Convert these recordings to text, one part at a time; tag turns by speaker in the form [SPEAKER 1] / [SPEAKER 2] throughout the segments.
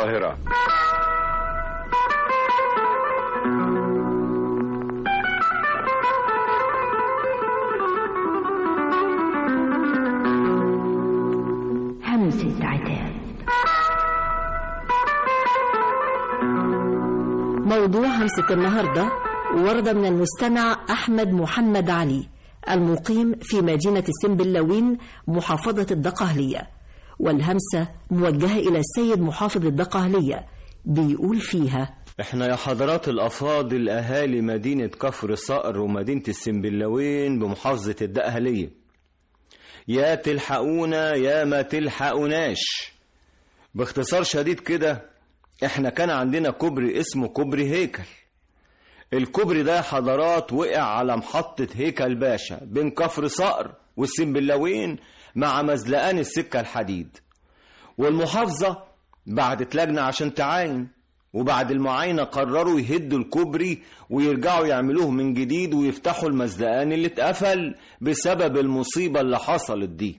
[SPEAKER 1] القاهرة.
[SPEAKER 2] همسة عتاب. موضوع همسة النهاردة ورد من المستمع أحمد محمد علي المقيم في مدينة السنبلاوين محافظة الدقهلية، والهمسة موجهة إلى السيد محافظ الدقهلية، بيقول فيها:
[SPEAKER 3] احنا يا حضرات الأفاضل أهالي مدينة كفر صقر ومدينة السنبلاوين بمحافظة الدقهلية، يا تلحقونا يا ما تلحقوناش. باختصار شديد كده، احنا كان عندنا كوبري اسمه كوبري هيكل. الكوبري ده يا حضرات وقع على محطة هيكل باشا بين كفر صقر والسنبلاوين مع مزلقان السكة الحديد، والمحافظة بعتت لجنة عشان تعاين، وبعد المعاينة قرروا يهدوا الكوبري ويرجعوا يعملوه من جديد ويفتحوا المزلقان اللي اتقفل بسبب المصيبة اللي حصلت دي.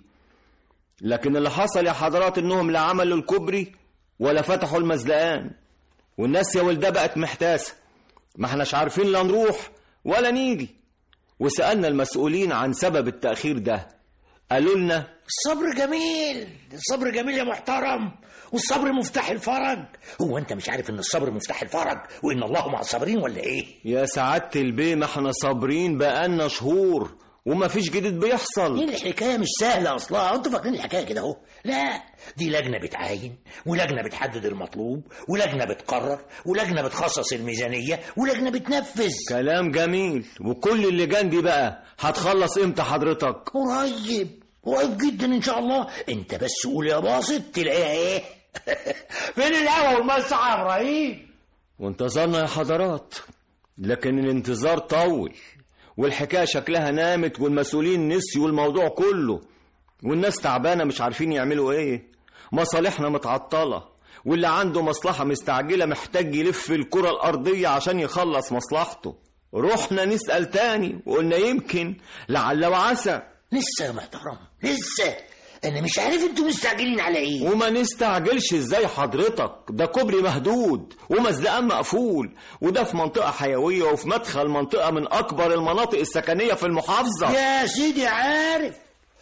[SPEAKER 3] لكن اللي حصل يا حضرات انهم لا عملوا الكوبري ولا فتحوا المزلقان، والناس يا ولده بقت محتاسة، ما احناش عارفين لا نروح ولا نيجي. وسألنا المسؤولين عن سبب التأخير ده، قالوا لنا:
[SPEAKER 4] الصبر جميل، الصبر جميل يا محترم، والصبر مفتاح الفرج. هو انت مش عارف ان الصبر مفتاح الفرج وان الله مع الصابرين ولا ايه؟
[SPEAKER 3] يا سعادة البيه، ما احنا صابرين بقالنا شهور وما فيش جديد بيحصل.
[SPEAKER 4] ايه الحكايه مش سهله اصلا، انتوا فاكرين الحكايه كده اهو؟ لا، دي لجنه بتعاين، ولجنه بتحدد المطلوب، ولجنه بتقرر، ولجنه بتخصص الميزانيه، ولجنه بتنفذ.
[SPEAKER 3] كلام جميل. وكل اللجان دي بقى هتخلص امتى حضرتك؟
[SPEAKER 4] قريب جدا ان شاء الله. انت بس قول يا باسط تلاقيها ايه. فين الهوا والمسعى يا ابراهيم؟
[SPEAKER 3] وانتظرنا يا حضرات، لكن الانتظار طول، والحكاية شكلها نامت، والمسؤولين نسيوا الموضوع كله، والناس تعبانة مش عارفين يعملوا ايه. مصالحنا متعطلة، واللي عنده مصلحة مستعجلة محتاج يلف الكرة الأرضية عشان يخلص مصلحته. رحنا نسأل تاني وقلنا يمكن لعل وعسى.
[SPEAKER 4] لسه يا محترم لسه، انا مش عارف انتوا مستعجلين على ايه.
[SPEAKER 3] وما نستعجلش ازاي حضرتك؟ ده كوبري مهدود ومزلقان مقفول، وده في منطقة حيوية وفي مدخل منطقة من اكبر المناطق السكنية في المحافظة.
[SPEAKER 4] يا سيدي عارف،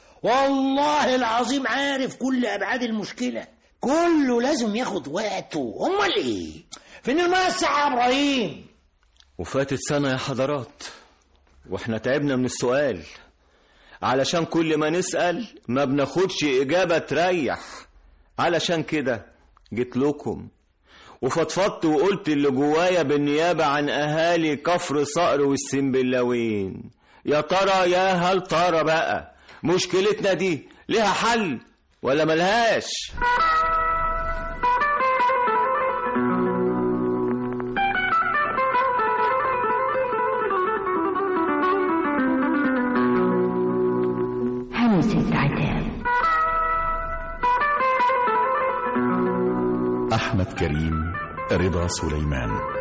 [SPEAKER 4] والله العظيم عارف كل ابعاد المشكلة، كله لازم ياخد وقته. امال ايه؟ فين المسعى يا ابراهيم؟
[SPEAKER 3] وفاتت سنة يا حضرات واحنا تعبنا من السؤال، علشان كل ما نسأل ما بناخدش إجابة تريح. علشان كده جيت لكم وفضفضت وقلت اللي جوايا بالنيابة عن أهالي كفر صقر والسنبلاوين. يا ترى يا هل ترى بقى مشكلتنا دي لها حل ولا ملهاش؟
[SPEAKER 2] همسة عتاب.
[SPEAKER 5] أحمد كريم، رضا سليمان.